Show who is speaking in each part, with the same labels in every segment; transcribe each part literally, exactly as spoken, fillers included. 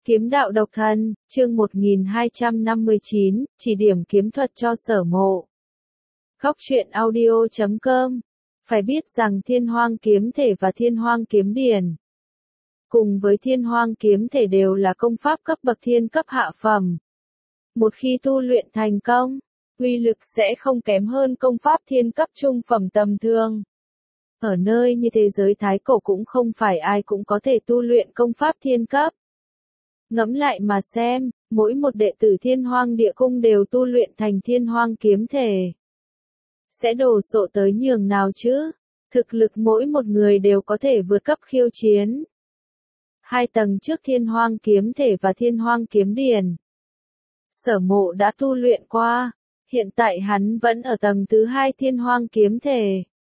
Speaker 1: Kiếm đạo độc thân, chương một nghìn hai trăm năm mươi chín, chỉ điểm kiếm thuật cho Sở Mộ. Góc truyện audio chấm com. Phải biết rằng Thiên Hoang kiếm thể và Thiên Hoang kiếm điển, cùng với Thiên Hoang kiếm thể đều là công pháp cấp bậc thiên cấp hạ phẩm. Một khi tu luyện thành công, uy lực sẽ không kém hơn công pháp thiên cấp trung phẩm tầm thường. Ở nơi như thế giới thái cổ cũng không phải ai cũng có thể tu luyện công pháp thiên cấp. Ngẫm lại mà xem, mỗi một đệ tử Thiên Hoang Địa Cung đều tu luyện thành Thiên Hoang kiếm thể. Sẽ đồ sộ tới nhường nào chứ? Thực lực mỗi một người đều có thể vượt cấp khiêu chiến. Hai tầng trước Thiên Hoang kiếm thể và Thiên Hoang kiếm điển, Sở Mộ đã tu luyện qua, hiện tại hắn vẫn ở tầng thứ hai Thiên Hoang kiếm thể.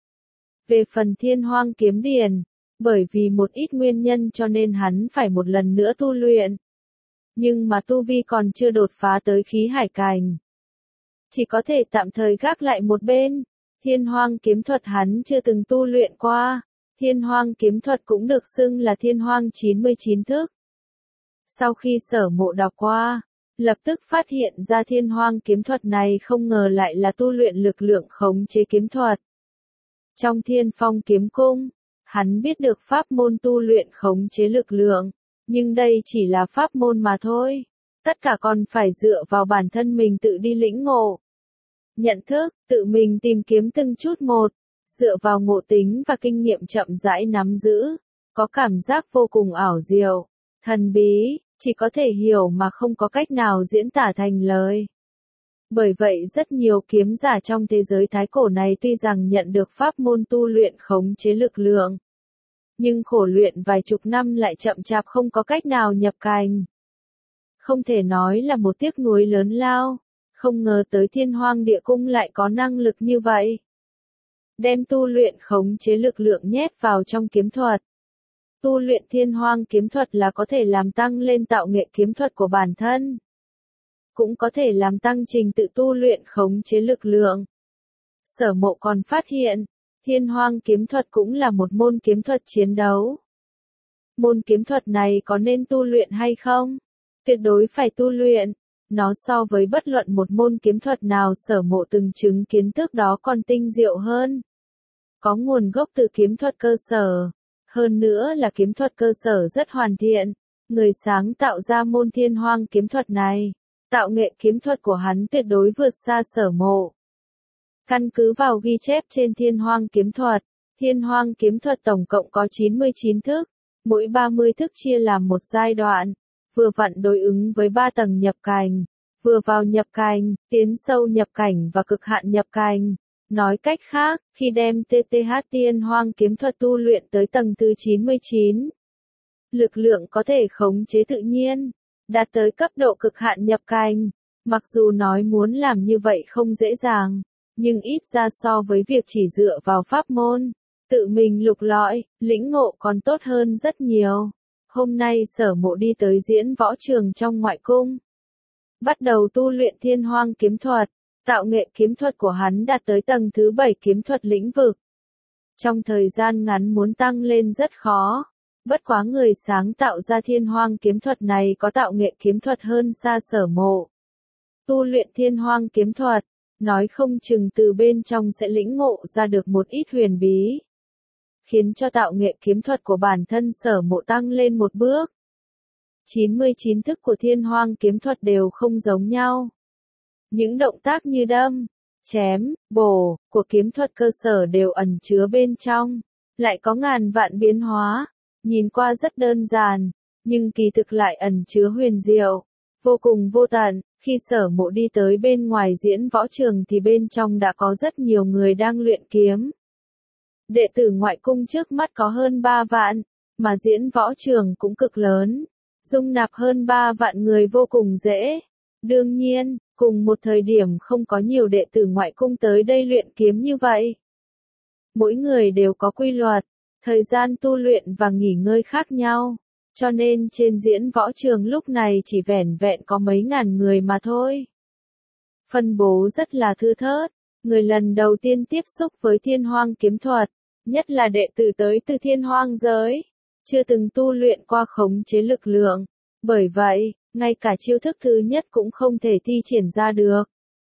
Speaker 1: Về phần Thiên Hoang kiếm điển, bởi vì một ít nguyên nhân cho nên hắn phải một lần nữa tu luyện. Nhưng mà tu vi còn chưa đột phá tới khí hải cảnh, chỉ có thể tạm thời gác lại một bên. Thiên Hoang kiếm thuật hắn chưa từng tu luyện qua. Thiên Hoang kiếm thuật cũng được xưng là Thiên Hoang chín mươi chín thức. Sau khi Sở Mộ đọc qua, lập tức phát hiện ra Thiên Hoang kiếm thuật này không ngờ lại là tu luyện lực lượng khống chế kiếm thuật. Trong Thiên Phong kiếm cung, hắn biết được pháp môn tu luyện khống chế lực lượng, nhưng đây chỉ là pháp môn mà thôi. Tất cả còn phải dựa vào bản thân mình tự đi lĩnh ngộ, nhận thức, tự mình tìm kiếm từng chút một, dựa vào ngộ tính và kinh nghiệm chậm rãi nắm giữ, có cảm giác vô cùng ảo diệu, thần bí, chỉ có thể hiểu mà không có cách nào diễn tả thành lời. Bởi vậy rất nhiều kiếm giả trong thế giới thái cổ này tuy rằng nhận được pháp môn tu luyện khống chế lực lượng, nhưng khổ luyện vài chục năm lại chậm chạp không có cách nào nhập cành. Không thể nói là một tiếc nuối lớn lao, không ngờ tới Thiên Hoang Địa Cung lại có năng lực như vậy. Đem tu luyện khống chế lực lượng nhét vào trong kiếm thuật. Tu luyện Thiên Hoang kiếm thuật là có thể làm tăng lên tạo nghệ kiếm thuật của bản thân, cũng có thể làm tăng trình tự tu luyện khống chế lực lượng. Sở Mộ còn phát hiện, Thiên Hoang kiếm thuật cũng là một môn kiếm thuật chiến đấu. Môn kiếm thuật này có nên tu luyện hay không? Tuyệt đối phải tu luyện. Nó so với bất luận một môn kiếm thuật nào Sở Mộ từng chứng kiến trước đó còn tinh diệu hơn. Có nguồn gốc từ kiếm thuật cơ sở. Hơn nữa là kiếm thuật cơ sở rất hoàn thiện. Người sáng tạo ra môn Thiên Hoang kiếm thuật này, tạo nghệ kiếm thuật của hắn tuyệt đối vượt xa Sở Mộ. Căn cứ vào ghi chép trên Thiên Hoang kiếm thuật, Thiên Hoang kiếm thuật tổng cộng có chín mươi chín thức, mỗi ba mươi thức chia làm một giai đoạn, vừa vặn đối ứng với ba tầng nhập cảnh, vừa vào nhập cảnh, tiến sâu nhập cảnh và cực hạn nhập cảnh. Nói cách khác, khi đem tê tê hát Thiên Hoang kiếm thuật tu luyện tới tầng thứ chín mươi chín, lực lượng có thể khống chế tự nhiên, đạt tới cấp độ cực hạn nhập cảnh. Mặc dù nói muốn làm như vậy không dễ dàng, nhưng ít ra so với việc chỉ dựa vào pháp môn, tự mình lục lọi, lĩnh ngộ còn tốt hơn rất nhiều. Hôm nay Sở Mộ đi tới diễn võ trường trong ngoại cung, bắt đầu tu luyện Thiên Hoang kiếm thuật. Tạo nghệ kiếm thuật của hắn đạt tới tầng thứ bảy kiếm thuật lĩnh vực. Trong thời gian ngắn muốn tăng lên rất khó. Bất quá người sáng tạo ra Thiên Hoang kiếm thuật này có tạo nghệ kiếm thuật hơn xa Sở Mộ. Tu luyện Thiên Hoang kiếm thuật, nói không chừng từ bên trong sẽ lĩnh ngộ ra được một ít huyền bí, khiến cho tạo nghệ kiếm thuật của bản thân Sở Mộ tăng lên một bước. chín mươi chín thức của Thiên Hoang kiếm thuật đều không giống nhau. Những động tác như đâm, chém, bổ của kiếm thuật cơ sở đều ẩn chứa bên trong, lại có ngàn vạn biến hóa, nhìn qua rất đơn giản, nhưng kỳ thực lại ẩn chứa huyền diệu, vô cùng vô tận. Khi Sở Mộ đi tới bên ngoài diễn võ trường thì bên trong đã có rất nhiều người đang luyện kiếm. Đệ tử ngoại cung trước mắt có hơn ba vạn, mà diễn võ trường cũng cực lớn, dung nạp hơn ba vạn người vô cùng dễ. Đương nhiên, cùng một thời điểm không có nhiều đệ tử ngoại cung tới đây luyện kiếm như vậy. Mỗi người đều có quy luật, thời gian tu luyện và nghỉ ngơi khác nhau, cho nên trên diễn võ trường lúc này chỉ vẻn vẹn có mấy ngàn người mà thôi. Phân bố rất là thưa thớt, người lần đầu tiên tiếp xúc với Thiên Hoang kiếm thuật, nhất là đệ tử tới từ Thiên Hoang giới, chưa từng tu luyện qua khống chế lực lượng, Bởi vậy, ngay cả chiêu thức thứ nhất cũng không thể thi triển ra được.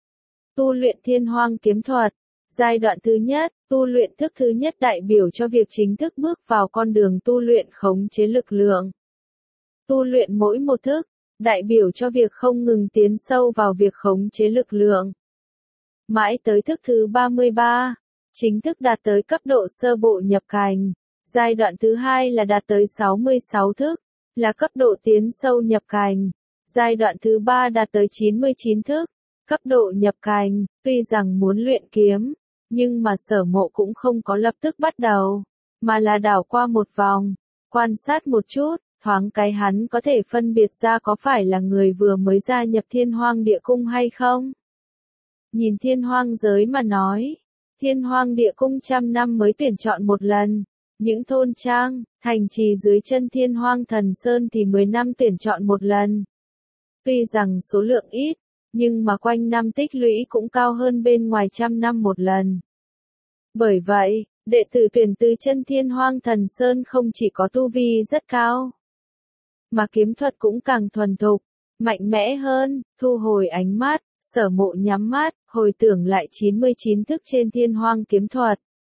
Speaker 1: Tu luyện Thiên Hoang kiếm thuật. Giai đoạn thứ nhất, tu luyện thức thứ nhất đại biểu cho việc chính thức bước vào con đường tu luyện khống chế lực lượng. Tu luyện mỗi một thức, đại biểu cho việc không ngừng tiến sâu vào việc khống chế lực lượng. Mãi tới thức thứ ba mươi ba, chính thức đạt tới cấp độ sơ bộ nhập cảnh. Giai đoạn thứ hai là đạt tới sáu mươi sáu thức, là cấp độ tiến sâu nhập cảnh. Giai đoạn thứ ba đạt tới chín mươi chín thức, cấp độ nhập cảnh. Tuy rằng muốn luyện kiếm, nhưng mà Sở Mộ cũng không có lập tức bắt đầu, mà là đảo qua một vòng, quan sát một chút, thoáng cái hắn có thể phân biệt ra có phải là người vừa mới gia nhập Thiên Hoang Địa Cung hay không. Nhìn Thiên Hoang giới mà nói, Thiên Hoang Địa Cung trăm năm mới tuyển chọn một lần, những thôn trang, thành trì dưới chân Thiên Hoang Thần Sơn thì mười năm tuyển chọn một lần. Tuy rằng số lượng ít, nhưng mà quanh năm tích lũy cũng cao hơn bên ngoài trăm năm một lần. Bởi vậy, đệ tử tuyển từ chân Thiên Hoang Thần Sơn không chỉ có tu vi rất cao, mà kiếm thuật cũng càng thuần thục, mạnh mẽ hơn. Thu hồi ánh mắt, Sở Mộ nhắm mắt, hồi tưởng lại chín mươi chín thức trên Thiên Hoang kiếm thuật.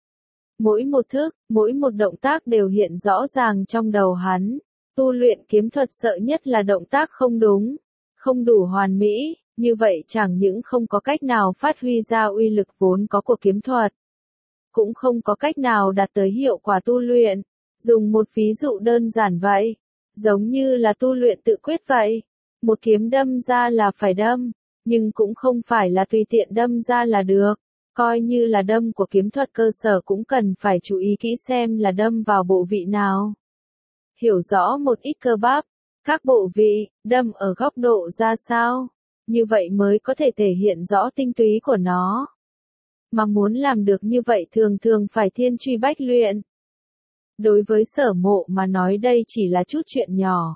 Speaker 1: Mỗi một thức, mỗi một động tác đều hiện rõ ràng trong đầu hắn. Tu luyện kiếm thuật sợ nhất là động tác không đúng, không đủ hoàn mỹ, như vậy chẳng những không có cách nào phát huy ra uy lực vốn có của kiếm thuật, cũng không có cách nào đạt tới hiệu quả tu luyện. Dùng một ví dụ đơn giản vậy, giống như là tu luyện tự quyết vậy. Một kiếm đâm ra là phải đâm, nhưng cũng không phải là tùy tiện đâm ra là được. Coi như là đâm của kiếm thuật cơ sở cũng cần phải chú ý kỹ xem là đâm vào bộ vị nào. Hiểu rõ một ít cơ bắp, các bộ vị, đâm ở góc độ ra sao, như vậy mới có thể thể hiện rõ tinh túy của nó. Mà muốn làm được như vậy thường thường phải thiên truy bách luyện. Đối với Sở Mộ mà nói đây chỉ là chút chuyện nhỏ.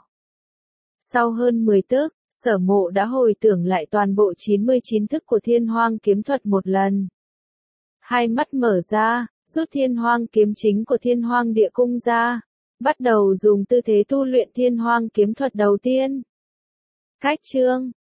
Speaker 1: Sau hơn mười tức, Sở Mộ đã hồi tưởng lại toàn bộ chín mươi chín thức của Thiên Hoang kiếm thuật một lần. Hai mắt mở ra, rút Thiên Hoang kiếm chính của Thiên Hoang Địa Cung ra, bắt đầu dùng tư thế tu luyện Thiên Hoang kiếm thuật đầu tiên. Cách chương